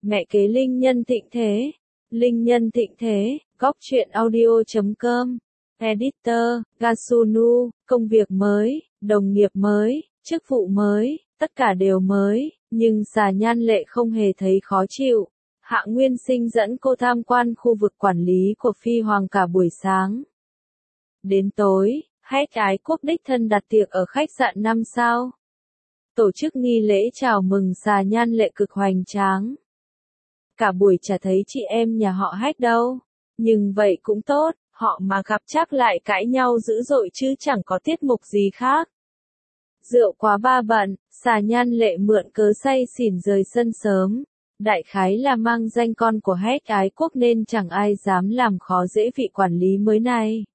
Mẹ kế linh nhân thịnh thế. Linh nhân thịnh thế, góc truyện audio.com. Editor, Gasunu, công việc mới, đồng nghiệp mới, chức vụ mới, tất cả đều mới, nhưng Xà Nhan Lệ không hề thấy khó chịu. Hạ Nguyên Sinh dẫn cô tham quan khu vực quản lý của Phi Hoàng cả buổi sáng. Đến tối, Hách Ái Quốc đích thân đặt tiệc ở khách sạn 5 sao. Tổ chức nghi lễ chào mừng Xà Nhan Lệ cực hoành tráng. Cả buổi chả thấy chị em nhà họ Hách đâu. Nhưng vậy cũng tốt, họ mà gặp chắc lại cãi nhau dữ dội chứ chẳng có tiết mục gì khác. Rượu quá ba bận, Xà Nhan Lệ mượn cớ say xỉn rời sân sớm. Đại khái là mang danh con của Hách Ái Quốc nên chẳng ai dám làm khó dễ vị quản lý mới này.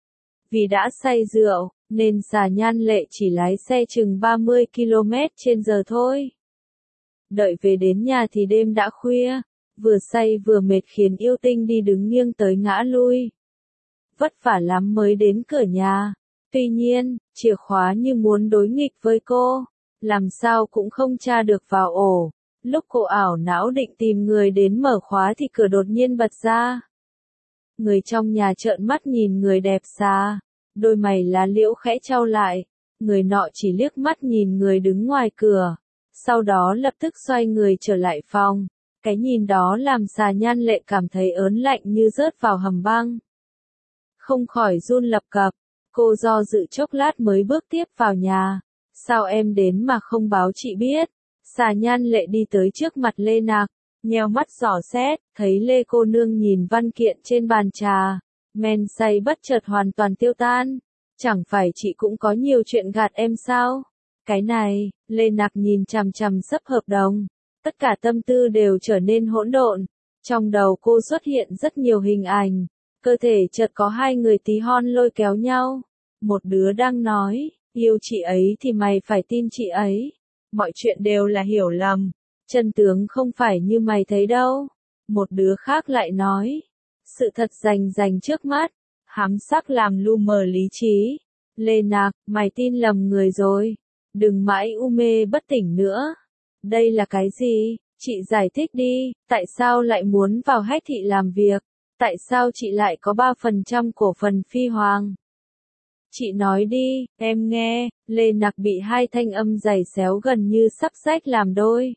Vì đã say rượu, nên Xà Nhan Lệ chỉ lái xe chừng 30 km/h thôi. Đợi về đến nhà thì đêm đã khuya, vừa say vừa mệt khiến Yêu Tinh đi đứng nghiêng tới ngã lui. Vất vả lắm mới đến cửa nhà. Tuy nhiên, chìa khóa như muốn đối nghịch với cô, làm sao cũng không tra được vào ổ. Lúc cô ảo não định tìm người đến mở khóa thì cửa đột nhiên bật ra. Người trong nhà trợn mắt nhìn người đẹp xa, đôi mày lá liễu khẽ chau lại, người nọ chỉ liếc mắt nhìn người đứng ngoài cửa, sau đó lập tức xoay người trở lại phòng. Cái nhìn đó làm Xà Nhan Lệ cảm thấy ớn lạnh như rớt vào hầm băng. Không khỏi run lập cập, cô do dự chốc lát mới bước tiếp vào nhà. Sao em đến mà không báo chị biết? Xà Nhan Lệ đi tới trước mặt Lê Nạc, nheo mắt dò xét, thấy Lê cô nương nhìn văn kiện trên bàn trà, men say bất chợt hoàn toàn tiêu tan. Chẳng phải chị cũng có nhiều chuyện gạt em sao? Cái này, Lê Nạc nhìn chằm chằm sấp hợp đồng, tất cả tâm tư đều trở nên hỗn độn. Trong đầu cô xuất hiện rất nhiều hình ảnh, cơ thể chợt có hai người tí hon lôi kéo nhau. Một đứa đang nói, yêu chị ấy thì mày phải tin chị ấy. Mọi chuyện đều là hiểu lầm, chân tướng không phải như mày thấy đâu. Một đứa khác lại nói, sự thật rành rành trước mắt, hám sắc làm lu mờ lý trí. Lê Nạc, mày tin lầm người rồi, đừng mãi u mê bất tỉnh nữa. Đây là cái gì? Chị giải thích đi, tại sao lại muốn vào Hách thị làm việc? Tại sao chị lại có 3% cổ phần Phi Hoàng? Chị nói đi, em nghe. Lê Nạc bị hai thanh âm giày xéo gần như sắp rách làm đôi.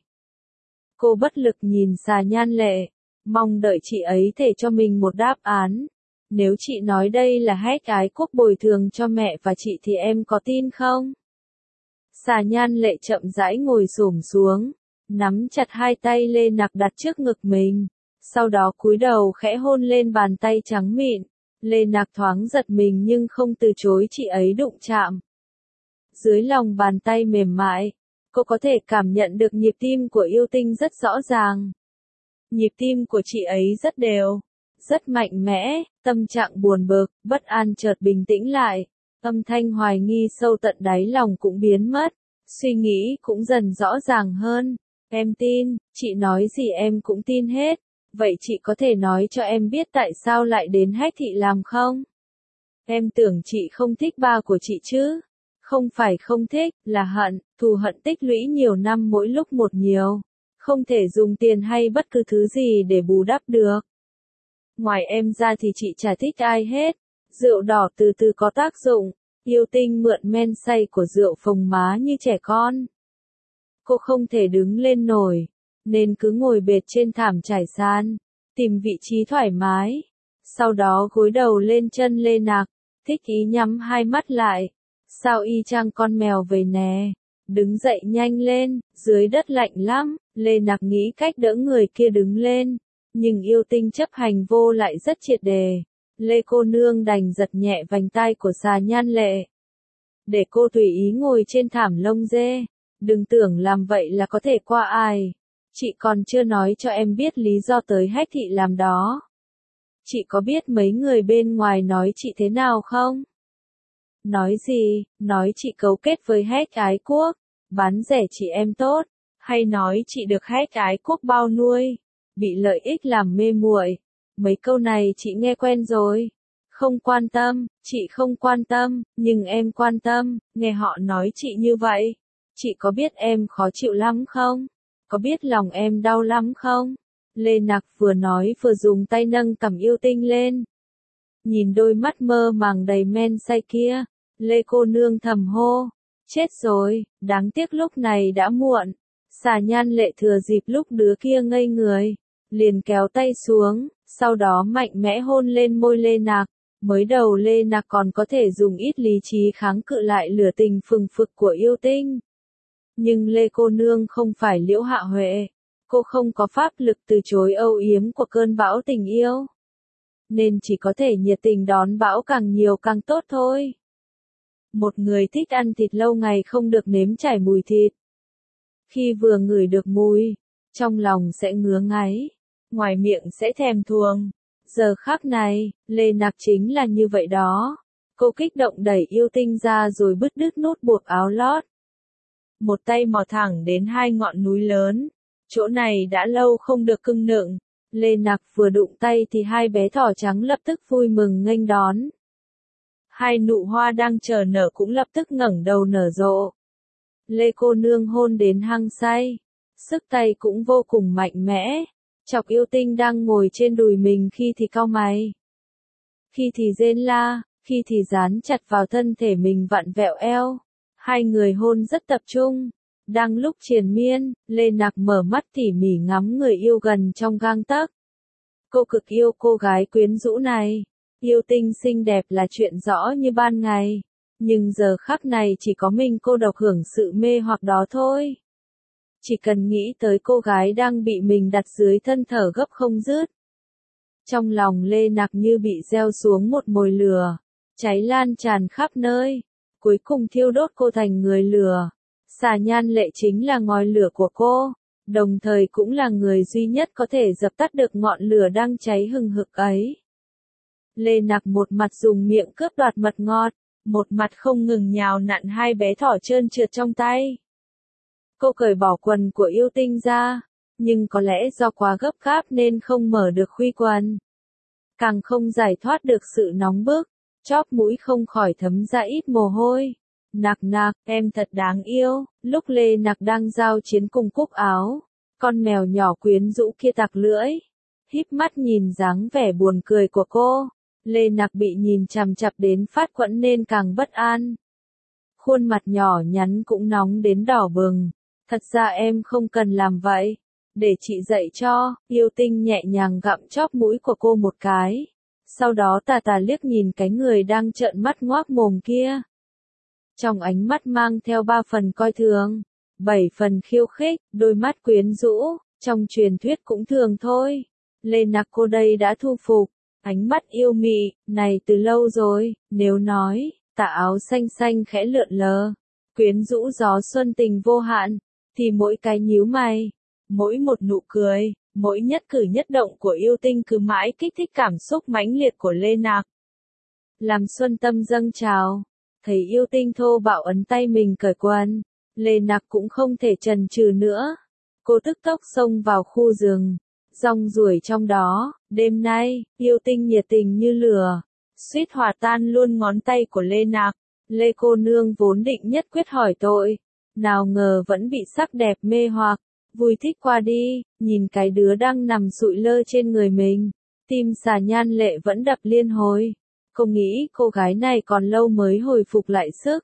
Cô bất lực nhìn Xà Nhan Lệ, mong đợi chị ấy thể cho mình một đáp án. Nếu chị nói đây là Hách Ái Quốc bồi thường cho mẹ và chị thì em có tin không? Xà Nhan Lệ chậm rãi ngồi xổm xuống, nắm chặt hai tay Lê Nạc đặt trước ngực mình, sau đó cúi đầu khẽ hôn lên bàn tay trắng mịn. Lê Nạc thoáng giật mình nhưng không từ chối chị ấy đụng chạm. Dưới lòng bàn tay mềm mại, cô có thể cảm nhận được nhịp tim của Yêu Tinh rất rõ ràng. Nhịp tim của chị ấy rất đều, rất mạnh mẽ, tâm trạng buồn bực, bất an chợt bình tĩnh lại, âm thanh hoài nghi sâu tận đáy lòng cũng biến mất, suy nghĩ cũng dần rõ ràng hơn. Em tin, chị nói gì em cũng tin hết. Vậy chị có thể nói cho em biết tại sao lại đến Hách thị làm không? Em tưởng chị không thích ba của chị chứ? Không phải không thích, là hận, thù hận tích lũy nhiều năm mỗi lúc một nhiều. Không thể dùng tiền hay bất cứ thứ gì để bù đắp được. Ngoài em ra thì chị chả thích ai hết. Rượu đỏ từ từ có tác dụng. Yêu Tinh mượn men say của rượu phồng má như trẻ con. Cô không thể đứng lên nổi, nên cứ ngồi bệt trên thảm trải sàn, tìm vị trí thoải mái. Sau đó gối đầu lên chân Lê Nạc, thích ý nhắm hai mắt lại. Sao y chang con mèo về nè, đứng dậy nhanh lên, dưới đất lạnh lắm. Lê Nạc nghĩ cách đỡ người kia đứng lên, nhưng Yêu Tinh chấp hành vô lại rất triệt đề. Lê cô nương đành giật nhẹ vành tai của Xà Nhan Lệ, để cô tùy ý ngồi trên thảm lông dê. Đừng tưởng làm vậy là có thể qua ai. Chị còn chưa nói cho em biết lý do tới Hách thị làm đó. Chị có biết mấy người bên ngoài nói chị thế nào không? Nói gì? Nói chị cấu kết với Hách Ái Quốc, bán rẻ chị em tốt, hay nói chị được Hách Ái Quốc bao nuôi, bị lợi ích làm mê muội. Mấy câu này chị nghe quen rồi. Không quan tâm, chị không quan tâm, nhưng em quan tâm, nghe họ nói chị như vậy. Chị có biết em khó chịu lắm không? có biết lòng em đau lắm không? Lê Nặc vừa nói vừa dùng tay nâng cằm yêu tinh lên. Nhìn đôi mắt mơ màng đầy men say kia, Lê cô nương thầm hô. Chết rồi, đáng tiếc lúc này đã muộn. Xà Nhan Lệ thừa dịp lúc đứa kia ngây người, liền kéo tay xuống, sau đó mạnh mẽ hôn lên môi Lê Nặc. Mới đầu Lê Nặc còn có thể dùng ít lý trí kháng cự lại lửa tình phừng phực của yêu tinh. Nhưng Lê cô nương không phải Liễu Hạ Huệ, cô không có pháp lực từ chối âu yếm của cơn bão tình yêu. Nên chỉ có thể nhiệt tình đón bão càng nhiều càng tốt thôi. Một người thích ăn thịt lâu ngày không được nếm trải mùi thịt. Khi vừa ngửi được mùi, trong lòng sẽ ngứa ngáy, ngoài miệng sẽ thèm thuồng. Giờ khắc này, Lê Nặc chính là như vậy đó. Cô kích động đẩy yêu tinh ra rồi bứt đứt nút buộc áo lót. Một tay mò thẳng đến hai ngọn núi lớn. Chỗ này đã lâu không được cưng nựng. Lê Nặc vừa đụng tay thì hai bé thỏ trắng lập tức vui mừng nghênh đón. Hai nụ hoa đang chờ nở cũng lập tức ngẩng đầu nở rộ. Lê cô nương hôn đến hăng say. Sức tay cũng vô cùng mạnh mẽ. Chọc yêu tinh đang ngồi trên đùi mình khi thì cau mày. Khi thì rên la, khi thì dán chặt vào thân thể mình vặn vẹo eo. Hai người hôn rất tập trung. Đang lúc triền miên, Lê Nặc mở mắt tỉ mỉ ngắm người yêu gần trong gang tấc. Cô cực yêu cô gái quyến rũ này. Yêu tinh xinh đẹp là chuyện rõ như ban ngày. Nhưng giờ khắc này chỉ có mình cô độc hưởng sự mê hoặc đó thôi. Chỉ cần nghĩ tới cô gái đang bị mình đặt dưới thân thở gấp không dứt. Trong lòng Lê Nặc như bị gieo xuống một mồi lửa. Cháy lan tràn khắp nơi. Cuối cùng thiêu đốt cô thành người lửa. Xà Nhan Lệ chính là ngòi lửa của cô, đồng thời cũng là người duy nhất có thể dập tắt được ngọn lửa đang cháy hừng hực ấy. Lê Nặc một mặt dùng miệng cướp đoạt mật ngọt, một mặt không ngừng nhào nặn hai bé thỏ trơn trượt trong tay. Cô cởi bỏ quần của yêu tinh ra, nhưng có lẽ do quá gấp gáp nên không mở được khuy quần. Càng không giải thoát được sự nóng bức, chóp mũi không khỏi thấm ra ít mồ hôi. Nặc nặc, em thật đáng yêu. Lúc Lê Nặc đang giao chiến cùng cúc áo, con mèo nhỏ quyến rũ kia tặc lưỡi, híp mắt nhìn dáng vẻ buồn cười của cô. Lê Nặc bị nhìn chằm chằm đến phát quẫn nên càng bất an. Khuôn mặt nhỏ nhắn cũng nóng đến đỏ bừng. Thật ra em không cần làm vậy. Để chị dạy cho. Yêu tinh nhẹ nhàng gặm chóp mũi của cô một cái. Sau đó tà tà liếc nhìn cái người đang trợn mắt ngoác mồm kia. Trong ánh mắt mang theo 3 phần coi thường, 7 phần khiêu khích, đôi mắt quyến rũ, trong truyền thuyết cũng thường thôi. Lê Nặc cô đây đã thu phục, ánh mắt yêu mị, này từ lâu rồi, nếu nói, tà áo xanh xanh khẽ lượn lờ, quyến rũ gió xuân tình vô hạn, thì mỗi cái nhíu mày, mỗi một nụ cười, mỗi nhất cử nhất động của yêu tinh cứ mãi kích thích cảm xúc mãnh liệt của Lê Nặc. Làm xuân tâm dâng trào. Thấy yêu tinh thô bạo ấn tay mình cởi quần, Lê Nặc cũng không thể chần chừ nữa. Cô tức tốc xông vào khu rừng, rong ruổi trong đó. Đêm nay, yêu tinh nhiệt tình như lửa, suýt hòa tan luôn ngón tay của Lê Nặc. Lê cô nương vốn định nhất quyết hỏi tội, nào ngờ vẫn bị sắc đẹp mê hoặc, vui thích qua đi, nhìn cái đứa đang nằm sụi lơ trên người mình. Tim Xà Nhan Lệ vẫn đập liên hồi. Cô nghĩ cô gái này còn lâu mới hồi phục lại sức.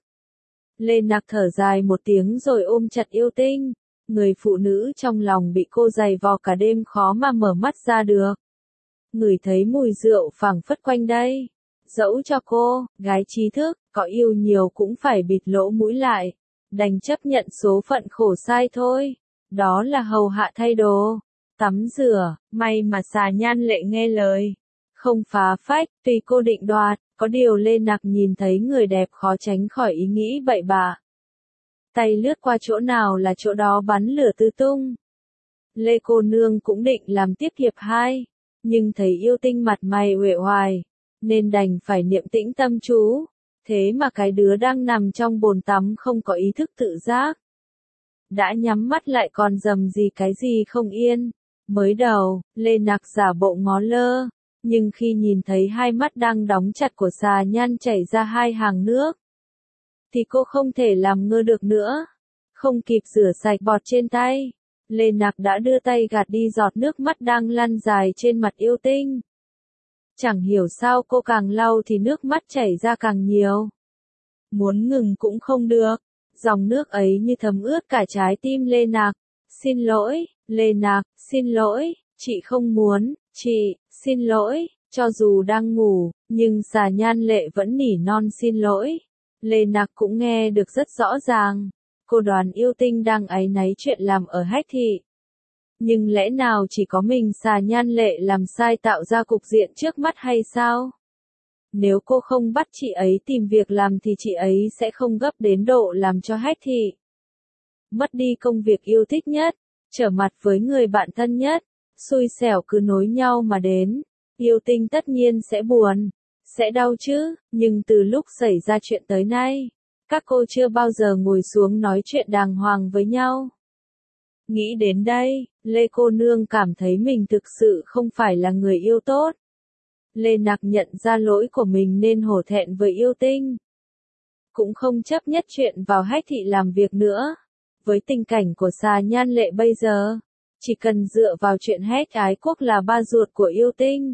Lê Nặc thở dài một tiếng rồi ôm chặt yêu tinh. Người phụ nữ trong lòng bị cô giày vò cả đêm khó mà mở mắt ra được. Ngửi thấy mùi rượu phảng phất quanh đây. Dẫu cho cô, gái trí thức, có yêu nhiều cũng phải bịt lỗ mũi lại. Đành chấp nhận số phận khổ sai thôi. Đó là hầu hạ thay đồ, tắm rửa, may mà Xà Nhan Lệ nghe lời. Không phá phách, tùy cô định đoạt, có điều Lê Nặc nhìn thấy người đẹp khó tránh khỏi ý nghĩ bậy bạ. Tay lướt qua chỗ nào là chỗ đó bắn lửa tứ tung. Lê cô nương cũng định làm tiếp hiệp 2, nhưng thấy yêu tinh mặt mày uể oải, nên đành phải niệm tĩnh tâm chú. Thế mà cái đứa đang nằm trong bồn tắm không có ý thức tự giác. Đã nhắm mắt lại còn rầm gì cái gì không yên. Mới đầu, Lê Nặc giả bộ ngó lơ. Nhưng khi nhìn thấy hai mắt đang đóng chặt của Xà Nhan chảy ra hai hàng nước, thì cô không thể làm ngơ được nữa. Không kịp rửa sạch bọt trên tay, Lê Nặc đã đưa tay gạt đi giọt nước mắt đang lăn dài trên mặt yêu tinh. Chẳng hiểu sao cô càng lau thì nước mắt chảy ra càng nhiều. Muốn ngừng cũng không được. Dòng nước ấy như thấm ướt cả trái tim Lê Nặc. Xin lỗi, Lê Nặc, xin lỗi, chị không muốn, chị, xin lỗi. Cho dù đang ngủ, nhưng Xà Nhan Lệ vẫn nỉ non xin lỗi. Lê Nặc cũng nghe được rất rõ ràng. Cô đoán yêu tinh đang áy náy chuyện làm ở Hách Thị. Nhưng lẽ nào chỉ có mình Xà Nhan Lệ làm sai tạo ra cục diện trước mắt hay sao? Nếu cô không bắt chị ấy tìm việc làm thì chị ấy sẽ không gấp đến độ làm cho Hách Thị mất đi công việc yêu thích nhất, trở mặt với người bạn thân nhất, xui xẻo cứ nối nhau mà đến. Yêu tinh tất nhiên sẽ buồn, sẽ đau chứ, nhưng từ lúc xảy ra chuyện tới nay, các cô chưa bao giờ ngồi xuống nói chuyện đàng hoàng với nhau. Nghĩ đến đây, Lê cô nương cảm thấy mình thực sự không phải là người yêu tốt. Lê Nặc nhận ra lỗi của mình nên hổ thẹn với yêu tinh. Cũng không chấp nhất chuyện vào Hách Thị làm việc nữa. Với tình cảnh của Xà Nhan Lệ bây giờ, chỉ cần dựa vào chuyện Hách Ái Quốc là ba ruột của yêu tinh,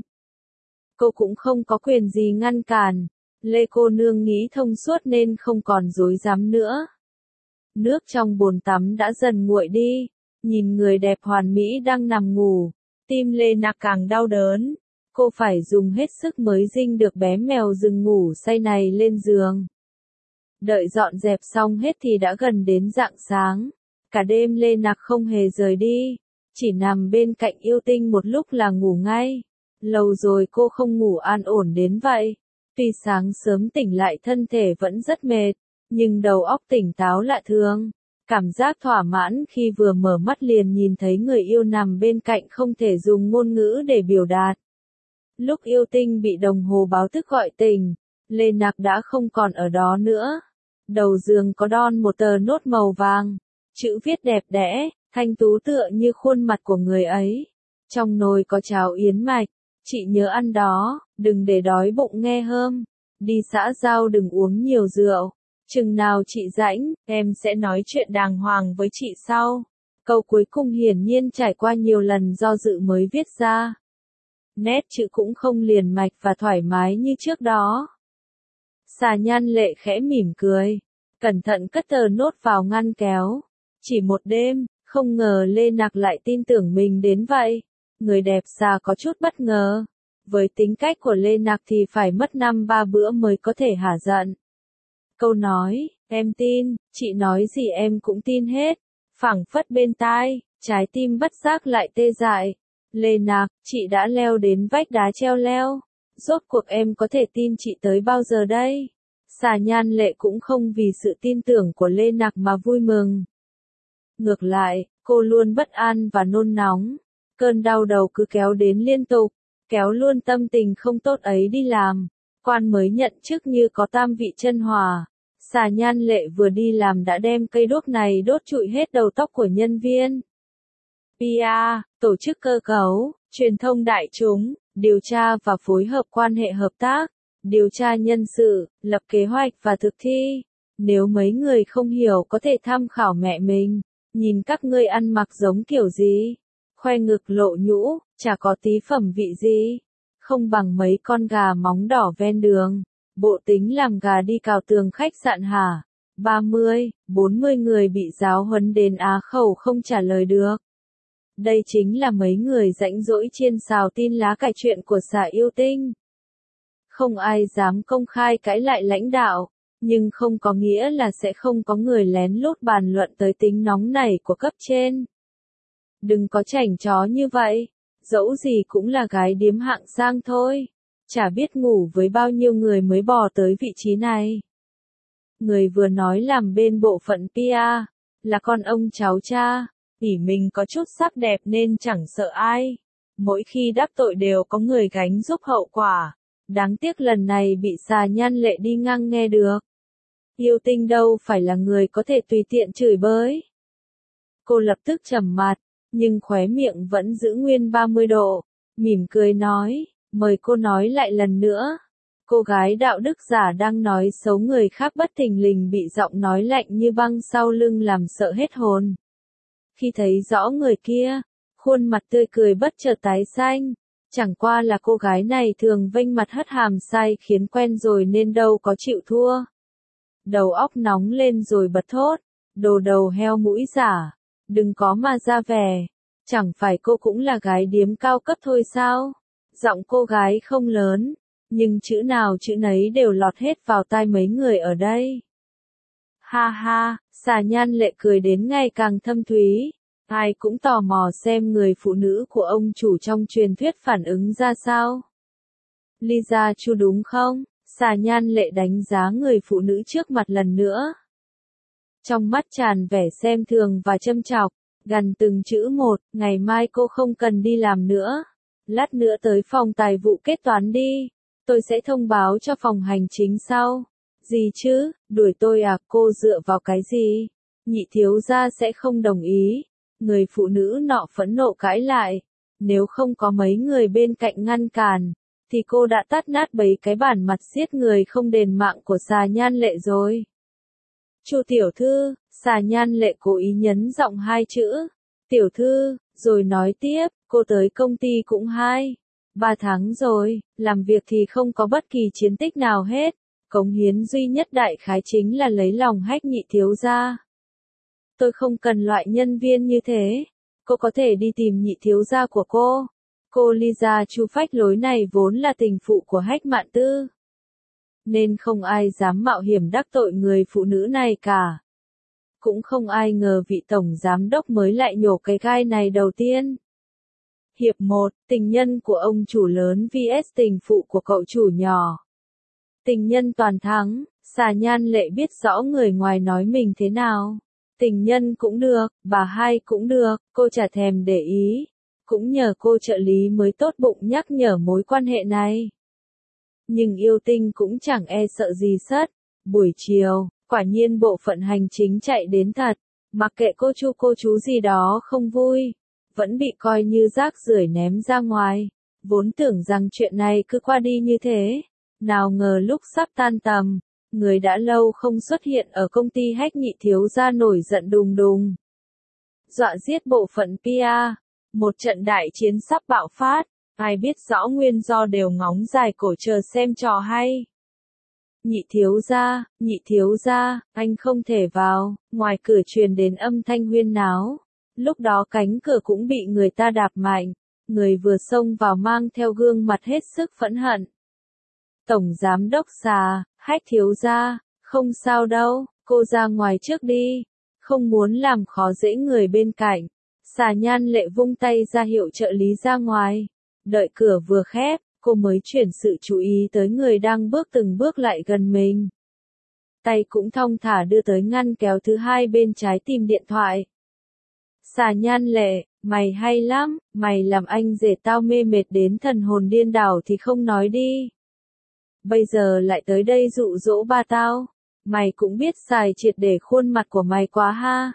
cô cũng không có quyền gì ngăn cản. Lê cô nương nghĩ thông suốt nên không còn dối dám nữa. Nước trong bồn tắm đã dần nguội đi, nhìn người đẹp hoàn mỹ đang nằm ngủ, tim Lê Nặc càng đau đớn. Cô phải dùng hết sức mới dinh được bé mèo rừng ngủ say này lên giường. Đợi dọn dẹp xong hết thì đã gần đến rạng sáng. Cả đêm Lê Nặc không hề rời đi, chỉ nằm bên cạnh yêu tinh một lúc là ngủ ngay. Lâu rồi cô không ngủ an ổn đến vậy. Tuy sáng sớm tỉnh lại thân thể vẫn rất mệt, nhưng đầu óc tỉnh táo lạ thường. Cảm giác thỏa mãn khi vừa mở mắt liền nhìn thấy người yêu nằm bên cạnh không thể dùng ngôn ngữ để biểu đạt. Lúc yêu tinh bị đồng hồ báo thức gọi tỉnh, Lê Nặc đã không còn ở đó nữa. Đầu giường có đon một tờ nốt màu vàng, chữ viết đẹp đẽ, thanh tú tựa như khuôn mặt của người ấy. Trong nồi có cháo yến mạch, chị nhớ ăn đó, đừng để đói bụng nghe hơm. Đi xã giao đừng uống nhiều rượu. Chừng nào chị rảnh, em sẽ nói chuyện đàng hoàng với chị sau. Câu cuối cùng hiển nhiên trải qua nhiều lần do dự mới viết ra. Nét chữ cũng không liền mạch và thoải mái như trước đó. Xà Nhan Lệ khẽ mỉm cười, cẩn thận cất tờ nốt vào ngăn kéo. Chỉ một đêm, không ngờ Lê Nặc lại tin tưởng mình đến vậy. Người đẹp Xà có chút bất ngờ. Với tính cách của Lê Nặc thì phải mất 5-3 bữa mới có thể hả giận. Câu nói, em tin, chị nói gì em cũng tin hết. Phảng phất bên tai, trái tim bất giác lại tê dại. Lê Nặc, chị đã leo đến vách đá treo leo. Rốt cuộc em có thể tin chị tới bao giờ đây? Xà Nhan Lệ cũng không vì sự tin tưởng của Lê Nặc mà vui mừng. Ngược lại, cô luôn bất an và nôn nóng. Cơn đau đầu cứ kéo đến liên tục, kéo luôn tâm tình không tốt ấy đi làm. Quan mới nhận chức như có tam vị chân hỏa. Xà Nhan Lệ vừa đi làm đã đem cây đuốc này đốt trụi hết đầu tóc của nhân viên. PR, tổ chức cơ cấu, truyền thông đại chúng, điều tra và phối hợp quan hệ hợp tác, điều tra nhân sự, lập kế hoạch và thực thi. Nếu mấy người không hiểu có thể tham khảo mẹ mình, nhìn các ngươi ăn mặc giống kiểu gì, khoe ngực lộ nhũ, chả có tí phẩm vị gì, không bằng mấy con gà móng đỏ ven đường. Bộ tính làm gà đi cào tường khách sạn hả? 30, 40 người bị giáo huấn đến á khẩu không trả lời được. Đây chính là mấy người rãnh rỗi chiên xào tin lá cải chuyện của Xà yêu tinh. Không ai dám công khai cãi lại lãnh đạo, nhưng không có nghĩa là sẽ không có người lén lút bàn luận tới tính nóng nảy của cấp trên. Đừng có chảnh chó như vậy, dẫu gì cũng là gái điếm hạng sang thôi. Chả biết ngủ với bao nhiêu người mới bò tới vị trí này. Người vừa nói làm bên bộ phận PR, là con ông cháu cha, ỷ mình có chút sắc đẹp nên chẳng sợ ai. Mỗi khi đắc tội đều có người gánh giúp hậu quả. Đáng tiếc lần này bị Xà Nhan Lệ đi ngang nghe được. Yêu tinh đâu phải là người có thể tùy tiện chửi bới. Cô lập tức trầm mặt, nhưng khóe miệng vẫn giữ nguyên 30 độ, mỉm cười nói. Mời cô nói lại lần nữa. Cô gái đạo đức giả đang nói xấu người khác bất thình lình bị giọng nói lạnh như băng sau lưng làm sợ hết hồn. Khi thấy rõ người kia, khuôn mặt tươi cười bất chợt tái xanh. Chẳng qua là cô gái này thường vênh mặt hất hàm sai khiến quen rồi nên đâu có chịu thua. Đầu óc nóng lên rồi bật thốt, đồ đầu heo mũi giả, đừng có mà ra vẻ, chẳng phải cô cũng là gái điếm cao cấp thôi sao? Giọng cô gái không lớn, nhưng chữ nào chữ nấy đều lọt hết vào tai mấy người ở đây. Ha ha, Xà Nhan Lệ cười đến ngày càng thâm thúy, ai cũng tò mò xem người phụ nữ của ông chủ trong truyền thuyết phản ứng ra sao. Lisa Chu đúng không? Xà Nhan Lệ đánh giá người phụ nữ trước mặt lần nữa. Trong mắt tràn vẻ xem thường và châm chọc, gằn từng chữ một, ngày mai cô không cần đi làm nữa. Lát nữa tới phòng tài vụ kết toán đi, tôi sẽ thông báo cho phòng hành chính sau. Gì chứ, đuổi tôi à, cô dựa vào cái gì? Nhị thiếu gia sẽ không đồng ý. Người phụ nữ nọ phẫn nộ cãi lại. Nếu không có mấy người bên cạnh ngăn cản, thì cô đã tát nát bấy cái bản mặt giết người không đền mạng của Xà Nhan Lệ rồi. Chu tiểu thư, Xà Nhan Lệ cố ý nhấn giọng hai chữ. Tiểu thư, rồi nói tiếp, cô tới công ty cũng 2-3 tháng rồi, làm việc thì không có bất kỳ chiến tích nào hết. Cống hiến duy nhất đại khái chính là lấy lòng Hách nhị thiếu gia. Tôi không cần loại nhân viên như thế. Cô có thể đi tìm nhị thiếu gia của cô. Cô Lisa Chu phách lối này vốn là tình phụ của Hách Mạn Tư. Nên không ai dám mạo hiểm đắc tội người phụ nữ này cả. Cũng không ai ngờ vị tổng giám đốc mới lại nhổ cái gai này đầu tiên. Hiệp 1, tình nhân của ông chủ lớn vs tình phụ của cậu chủ nhỏ. Tình nhân toàn thắng, Xà Nhan Lệ biết rõ người ngoài nói mình thế nào. Tình nhân cũng được, bà hai cũng được, cô chả thèm để ý. Cũng nhờ cô trợ lý mới tốt bụng nhắc nhở mối quan hệ này. Nhưng yêu tinh cũng chẳng e sợ gì sất. Buổi chiều, quả nhiên bộ phận hành chính chạy đến thật. Mặc kệ cô chú gì đó không vui, vẫn bị coi như rác rưởi ném ra ngoài. Vốn tưởng rằng chuyện này cứ qua đi như thế. Nào ngờ lúc sắp tan tầm, người đã lâu không xuất hiện ở công ty Hách nhị thiếu gia nổi giận đùng đùng. Dọa giết bộ phận PR, một trận đại chiến sắp bạo phát, ai biết rõ nguyên do đều ngóng dài cổ chờ xem trò hay. Nhị thiếu gia, anh không thể vào, ngoài cửa truyền đến âm thanh huyên náo. Lúc đó cánh cửa cũng bị người ta đạp mạnh, người vừa xông vào mang theo gương mặt hết sức phẫn hận. Tổng giám đốc Xà, Hách thiếu gia, không sao đâu, cô ra ngoài trước đi, không muốn làm khó dễ người bên cạnh. Xà Nhan Lệ vung tay ra hiệu trợ lý ra ngoài, đợi cửa vừa khép, cô mới chuyển sự chú ý tới người đang bước từng bước lại gần mình. Tay cũng thong thả đưa tới ngăn kéo thứ hai bên trái tìm điện thoại. Xà Nhan Lệ, mày hay lắm, mày làm anh rể tao mê mệt đến thần hồn điên đảo thì không nói đi. Bây giờ lại tới đây dụ dỗ ba tao. Mày cũng biết xài triệt để khuôn mặt của mày quá ha.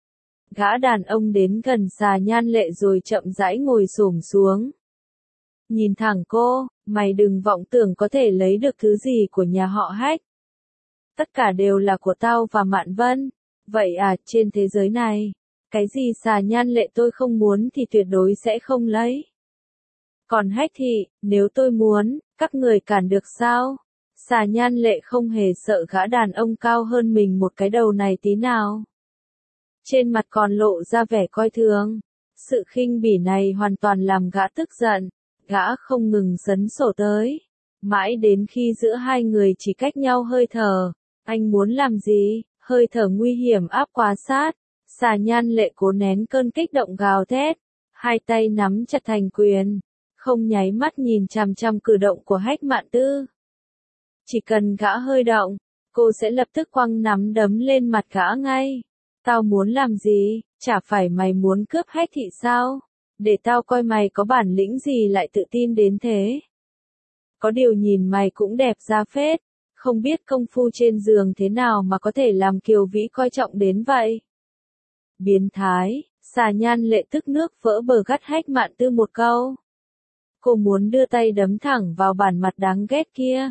Gã đàn ông đến gần Xà Nhan Lệ rồi chậm rãi ngồi xổm xuống. Nhìn thẳng cô, mày đừng vọng tưởng có thể lấy được thứ gì của nhà họ Hách. Tất cả đều là của tao và Mạn Vân. Vậy à, trên thế giới này, cái gì Xà Nhan Lệ tôi không muốn thì tuyệt đối sẽ không lấy. Còn Hách thì, nếu tôi muốn, các người cản được sao? Xà Nhan Lệ không hề sợ gã đàn ông cao hơn mình một cái đầu này tí nào. Trên mặt còn lộ ra vẻ coi thường. Sự khinh bỉ này hoàn toàn làm gã tức giận. Gã không ngừng sấn sổ tới. Mãi đến khi giữa hai người chỉ cách nhau hơi thở. Anh muốn làm gì? Hơi thở nguy hiểm áp quá sát. Xà Nhan Lệ cố nén cơn kích động gào thét. Hai tay nắm chặt thành quyền. Không nháy mắt nhìn chằm chằm cử động của Hách Mạn Tư. Chỉ cần gã hơi động, cô sẽ lập tức quăng nắm đấm lên mặt gã ngay. Tao muốn làm gì? Chả phải mày muốn cướp Hách thị sao? Để tao coi mày có bản lĩnh gì lại tự tin đến thế. Có điều nhìn mày cũng đẹp ra phết, không biết công phu trên giường thế nào mà có thể làm Kiều Vĩ coi trọng đến vậy. Biến thái, Xà Nhan Lệ tức nước vỡ bờ gắt Hách Mạn Tư một câu. Cô muốn đưa tay đấm thẳng vào bản mặt đáng ghét kia.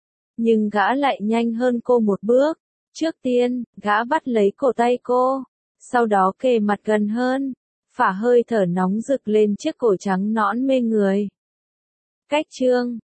Nhưng gã lại nhanh hơn cô một bước. Trước tiên, gã bắt lấy cổ tay cô. Sau đó kề mặt gần hơn, phả hơi thở nóng rực lên chiếc cổ trắng nõn mê người. Cách chương